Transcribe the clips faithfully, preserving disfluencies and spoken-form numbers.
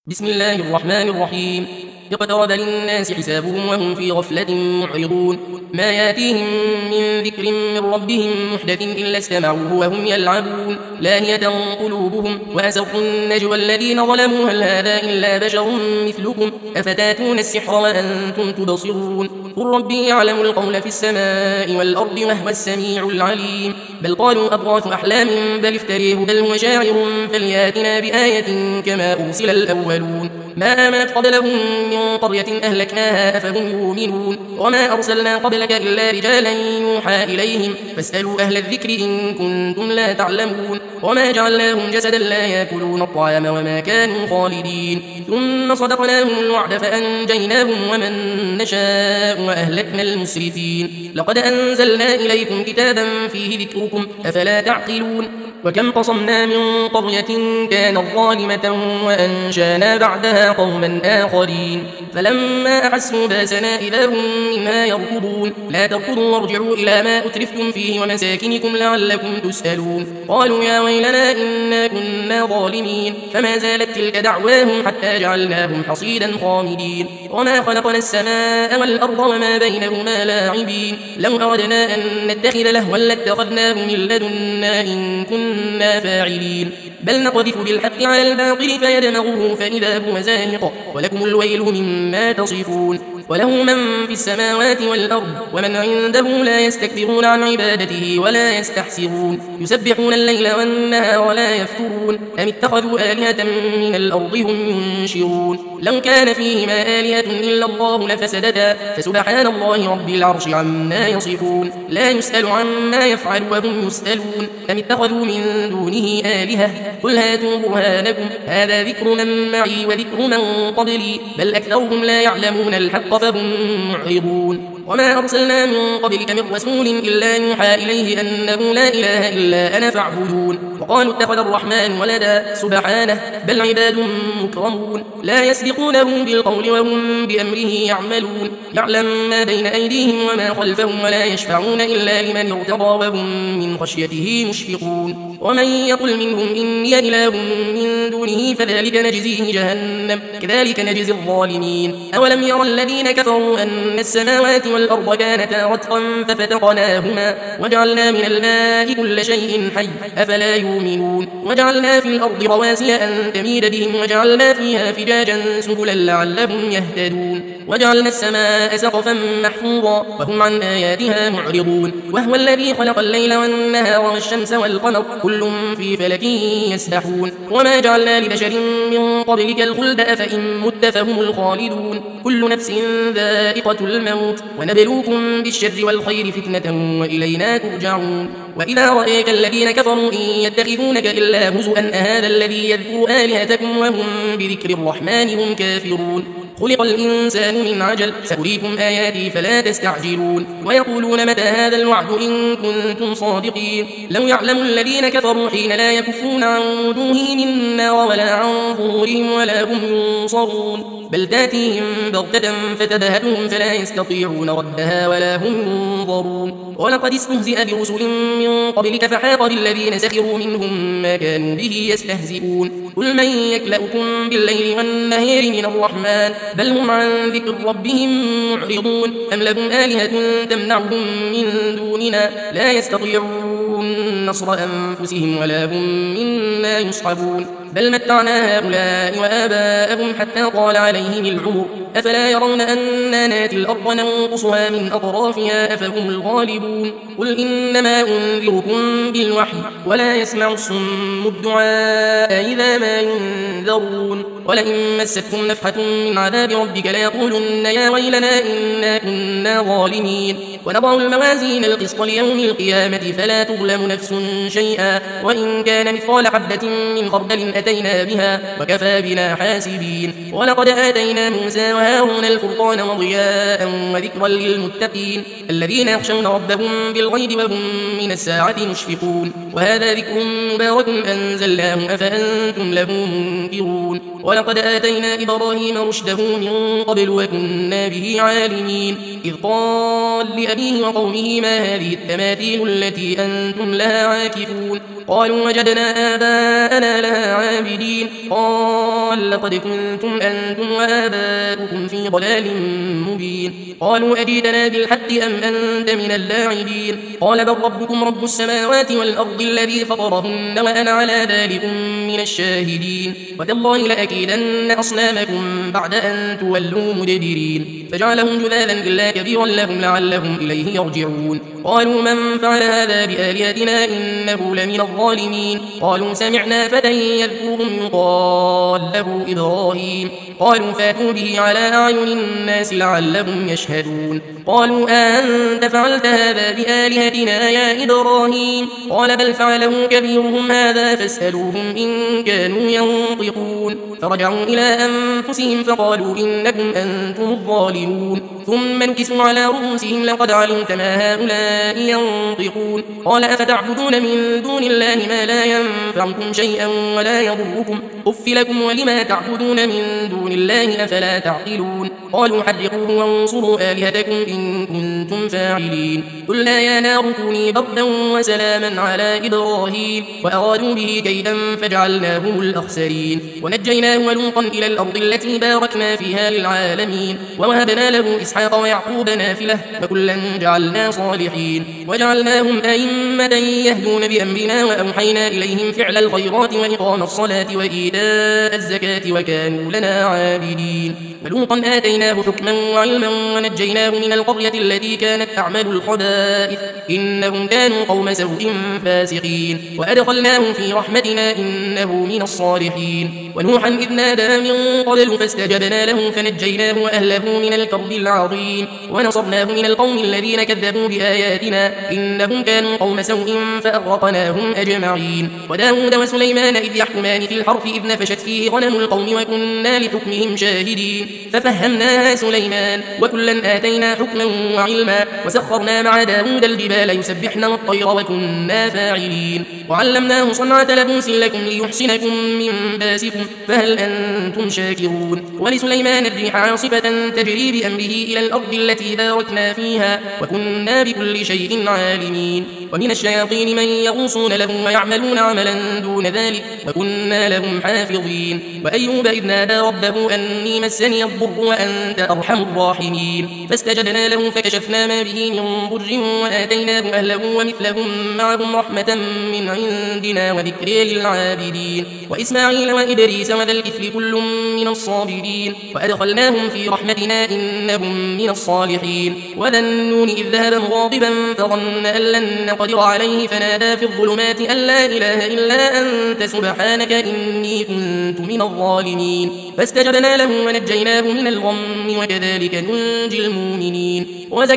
بسم الله الرحمن الرحيم. اقترب للناس حسابهم وهم في غفلة معرضون. ما ياتيهم من ذكر من ربهم محدث إلا استمعوه وهم يلعبون لاهية قلوبهم وأسروا النجوى الذين ظلموا هل هذا إلا بشر مثلكم أفتاتون السحر وأنتم تبصرون. قل ربي يعلم القول في السماء والأرض وهو السميع العليم. بل قالوا أضغاث أحلام بل افتريه بل هو شاعر فلياتنا بآية كما أرسل الأولون. ما آمنت قبلهم من قرية أهلكناها أفهم يؤمنون. وما أرسلنا قبلك إلا رجالا يوحى إليهم فاسألوا أهل الذكر إن كنتم لا تعلمون. وما جعلناهم جسدا لا يأكلون الطعام وما كانوا خالدين. ثم صدقناهم الوعد فأنجيناهم ومن نشاء وأهلكنا المسرفين. لقد أنزلنا إليكم كتابا فيه ذكركم أفلا تعقلون. وكم قصمنا من قرية كانت ظالمة وأنشانا بعدها قوما آخرين فلما أحسوا باسنا إذا هم منها يركضون. لا تركضوا وارجعوا إلى ما أترفتم فيه ومساكنكم لعلكم تسألون. قالوا يا ويلنا إنا كنا ظالمين فما زالت تلك دعواهم حتى جعلناهم حصيدا خامدين. وما خلقنا السماء والأرض وما بينهما لاعبين. لو أردنا أن نتخذ لهوا لاتخذناه من لدنا إن كنا فاعلين. بل نقذف بالحق على الباطل فيدمغه فإذا هو زاهق ولكم الويل مما تصفون. وله من في السماوات والأرض ومن عنده لا يستكبرون عن عبادته ولا يستحسرون. يسبحون الليل والنهار ولا يفترون. أم اتخذوا آلهة من الأرض هم ينشرون. لو كان فيهما آلهة إلا الله لفسدتا فسبحان الله رب العرش عما يصفون. لا يسأل عما يفعل وهم يسألون. أم اتخذوا من دونه آلهة قل هاتوا برهانكم هذا ذكر من معي وذكر من قبلي بل أكثرهم لا يعلمون الحق فهم معرضون. وما أرسلنا من قبلك من رسول إلا يوحى إليه أنه لا إله إلا أنا فاعبدون. وقالوا اتخذ الرحمن ولدا سبحانه بل عباد مكرمون لا يسبقونه بالقول وهم بأمره يعملون. يعلم ما بين أيديهم وما خلفهم ولا يشفعون إلا لمن ارتضى وهم من خشيته مشفقون. ومن يقل منهم إني إله من دونه فذلك نجزيه جهنم كذلك نجزي الظالمين. أولم يرى الذين كفروا أن السماوات والأرض كانتا رتقا ففتقناهما وجعلنا من الماء كل شيء حي أفلا يؤمنون. وجعلنا في الأرض رواسي أن تميد بهم وجعلنا فيها فجاجا سبلا لعلهم يهتدون. وجعلنا السماء سقفا محفوظا وهم عن آياتها معرضون. وهو الذي خلق الليل والنهار والشمس والقمر كل في فلك يسبحون. وما جعلنا لبشر من قبلك الخلد أفإن مت فهم الخالدون. كل نفس ذائقة الموت ونبلوكم بالشر والخير فتنة وإلينا ترجعون. وإذا رأيك الذين كفروا إن يتخذونك إلا هزؤا أهذا الذي يذكر آلهتكم وهم بذكر الرحمن هم كافرون. خلق الإنسان من عجل سأريكم آياتي فلا تستعجلون. ويقولون متى هذا الوعد إن كنتم صادقين. لو يعلم الذين كفروا حين لا يكفون عن وجوههم النار ولا عن ظهورهم ولا هم ينصرون. بل تاتيهم بغتة فتبهتهم فلا يستطيعون ردها ولا هم ينظرون. ولقد استهزئ برسل من قبلك فحاق بالذين سخروا منهم ما كانوا به يستهزئون. قل من يكلأكم بالليل والنهار من الرحمن بل هم عن ذكر ربهم معرضون. أم لهم آلهة تمنعهم من دوننا لا يستطيعون نصر أنفسهم ولا هم منا يصحبون. بل متعنا هؤلاء وآباءهم حتى طال عليهم العمر أفلا يرون أنا ناتي الأرض ننقصها من أطرافها أفهم الغالبون. قل إنما أنذركم بالوحي ولا يسمع الصم الدعاء إذا ما ينذرون. ولئن مستكم نفحة من عذاب ربك ليقولن يا ويلنا إنا كنا ظالمين. ونضع الموازين القسط ليوم القيامة فلا تظلم نفس شيئا وإن كان مثقال حبة من خردل أتينا بها وكفى بنا حاسبين. ولقد آتينا موسى وهارون الفرقان وضياء وذكرا للمتقين الذين يخشون ربهم بالغيب وهم من الساعة مشفقون. وهذا ذكر مبارك أنزلناه أفأنتم له منكرون. ولقد آتينا إبراهيم رشده من قبل وكنا به عالمين. إذ قال لأبيه وقومه ما هذه التماثيل التي أنتم لها عاكفون. قالوا وجدنا آباءنا لها عابدين قال لقد كنتم أنتم وآباؤكم في ضلال مبين قالوا أجئتنا بالحق أم أنت من اللاعبين قال بل ربكم رب السماوات والأرض الذي فطرهن وأنا على ذلك من الشاهدين وتالله لأكيدن أصنامكم بعد أن تولوا مدبرين فجعلهم جذاذا إلا كبيرا لهم لعلهم إليه يرجعون قالوا من فعل هذا بآلهتنا إنه لمن الظالمين قالوا سمعنا فتى يذكرهم يقال له إبراهيم قالوا فاتوا به على أعين الناس لعلهم يشهدون قالوا أنت فعلت هذا بآلهتنا يا إبراهيم قال بل فعله كبيرهم هذا فاسألوهم إن كانوا ينطقون فرجعوا إلى أنفسهم فقالوا إنكم أنتم الظالمون ثم نكسوا على رؤوسهم لقد علمت ما هؤلاء ينطقون قال أفتعبدون من دون الله ما لا ينفعكم شيئا ولا يضركم أف لكم ولما تعبدون من دون الله أفلا تعقلون قالوا حرقوه وانصروا آلهتكم إن كنتم فاعلين قلنا يا نار كوني بردا وسلاما على إبراهيم وأرادوا به كيدا فجعلناهم الأخسرين ونجيناه ولوطا إلى الأرض التي باركنا فيها للعالمين ووهبنا له إسحاق ويعقوب نافلة وكلا جعلنا صالحين وجعلناهم أئمة يهدون بأمرنا وأوحينا إليهم فعل الخيرات وإقام الصلاة وإيتاء الزكاة وكانوا لنا عابدين ولوطا آتيناه حكما وعلما ونجيناه من القرية التي كانت تعمل الخبائث إنهم كانوا قوم سوء فاسقين وأدخلناه في رحمتنا إنه من الصالحين ونوحا إذ نادى من قبل فاستجبنا له فنجيناه وأهله من الكرب العظيم ونصرناه من القوم الذين كذبوا بآياتنا إنهم كانوا قوم سوء فأغرقناهم أجمعين وداود وسليمان إذ يحكمان في الحرث إذ نفشت فيه غنم القوم وكنا لحكمهم شاهدين ففهمناها سليمان وكلا آتينا حكما وعلما وسخرنا مع داود الجبال يسبحن والطير وكنا فاعلين وعلمناه صنعة لبوس لكم ليحسنكم من باسكم فهل أنتم شاكرون ولسليمان الريح عاصفة تجري بأمره إلى الأرض التي باركنا فيها وكنا بكل شيء عالمين ومن الشياطين من يغوصون له ويعملون عملا دون ذلك وكنا لهم حافظين وأيوب إذ نادى ربه أني مسني الضر وأنت أرحم الراحمين فاستجبنا له فكشفنا ما به من ضر وآتيناه أهله ومثلهم معهم رحمة من عندنا وذكر للعابدين وإسماعيل وإدريس وذا الكفل كل من الصابرين وأدخلناهم في رحمتنا إنهم من الصالحين وذا النون إذ ذهب مغاضبا فظن أن لن نقدر عليه فنادى في الظلمات أن لا إله إلا أنت سبحانك إني كنت من الظالمين فاستجبنا له ونجيناه من الغم وكذلك ننجي المؤمنين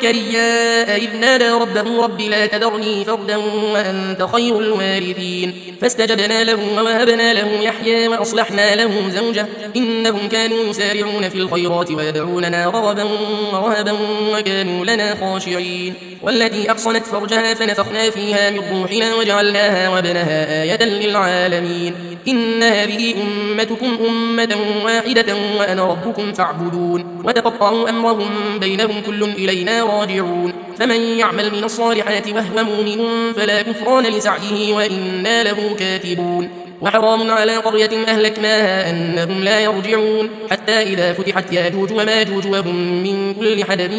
وزكريا إذ نادى ربه رب لا تذرني فردا وأنت خير الوارثين فاستجبنا له ووهبنا له يحيى وأصلحنا له زوجه إنهم كانوا يسارعون في الخيرات ويدعوننا رغبا ورهبا وكانوا لنا خاشعين والتي أحصنت فرجها فنفخنا فيها من روحنا وجعلناها وابنها آية للعالمين إن هذه أمتكم أمة واحدة وأنا ربكم فاعبدون وتقطعوا أمرهم بينهم كل إلينا راجعون فمن يعمل من الصالحات وهو مؤمن فلا كفران لسعيه وإنا له كاتبون وحرام على قرية أهلكناها أنهم لا يرجعون حتى إذا فتحت ياجوج وماجوج وهم من كل حدب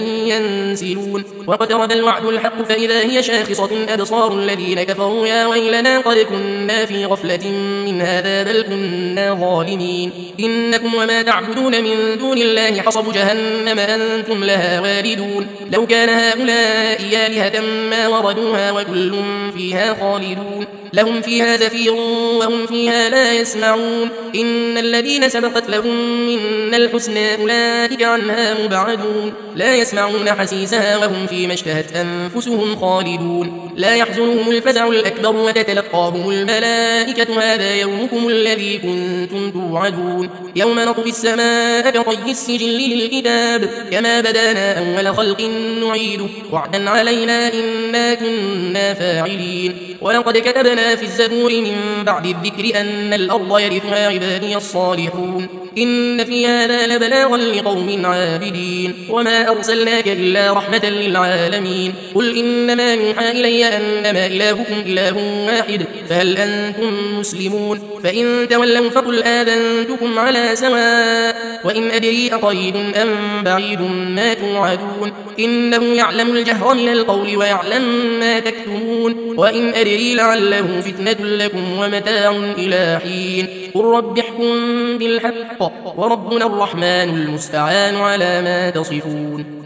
ينسلون واقترب الوعد الحق فإذا هي شاخصة أبصار الذين كفروا يا ويلنا قد كنا في غفلة من هذا بل كنا ظالمين إنكم وما تعبدون من دون الله حصب جهنم أنتم لها واردون لو كان هؤلاء آلهة ما وردوها وكل فيها خالدون لهم فيها زفير وهم فيها لا يسمعون إن الذين سبقت لهم منا الحسنى أولئك عنها مبعدون لا يسمعون حسيسها وهم فيما اشتهت أنفسهم خالدون لا يحزنهم الفزع الأكبر وتتلقاهم الملائكة هذا يومكم الذي كنتم توعدون يوم نطوي السماء كطي السجل للكتاب كما بدانا أول خلق نعيده وعدا علينا إنا كنا فاعلين ولقد كتبنا في الزبور من بعد الذكر أن الأرض يرثها عبادي الصالحون إن في هذا لبلاغا لقوم عابدين وما أرسلناك إلا رحمة للعالمين قل إنما يوحى إلي أنما إلهكم إله واحد فهل أنتم مسلمون فإن تولوا فقل آذنتكم على سواء وإن أدري أقريب أم بعيد ما توعدون إنه يعلم الجهر من القول ويعلم ما تكتمون وإن أدري لعله فتنة لكم ومتاع إلى حين قل رب احكم بالحق وربنا الرحمن المستعان على ما تصفون.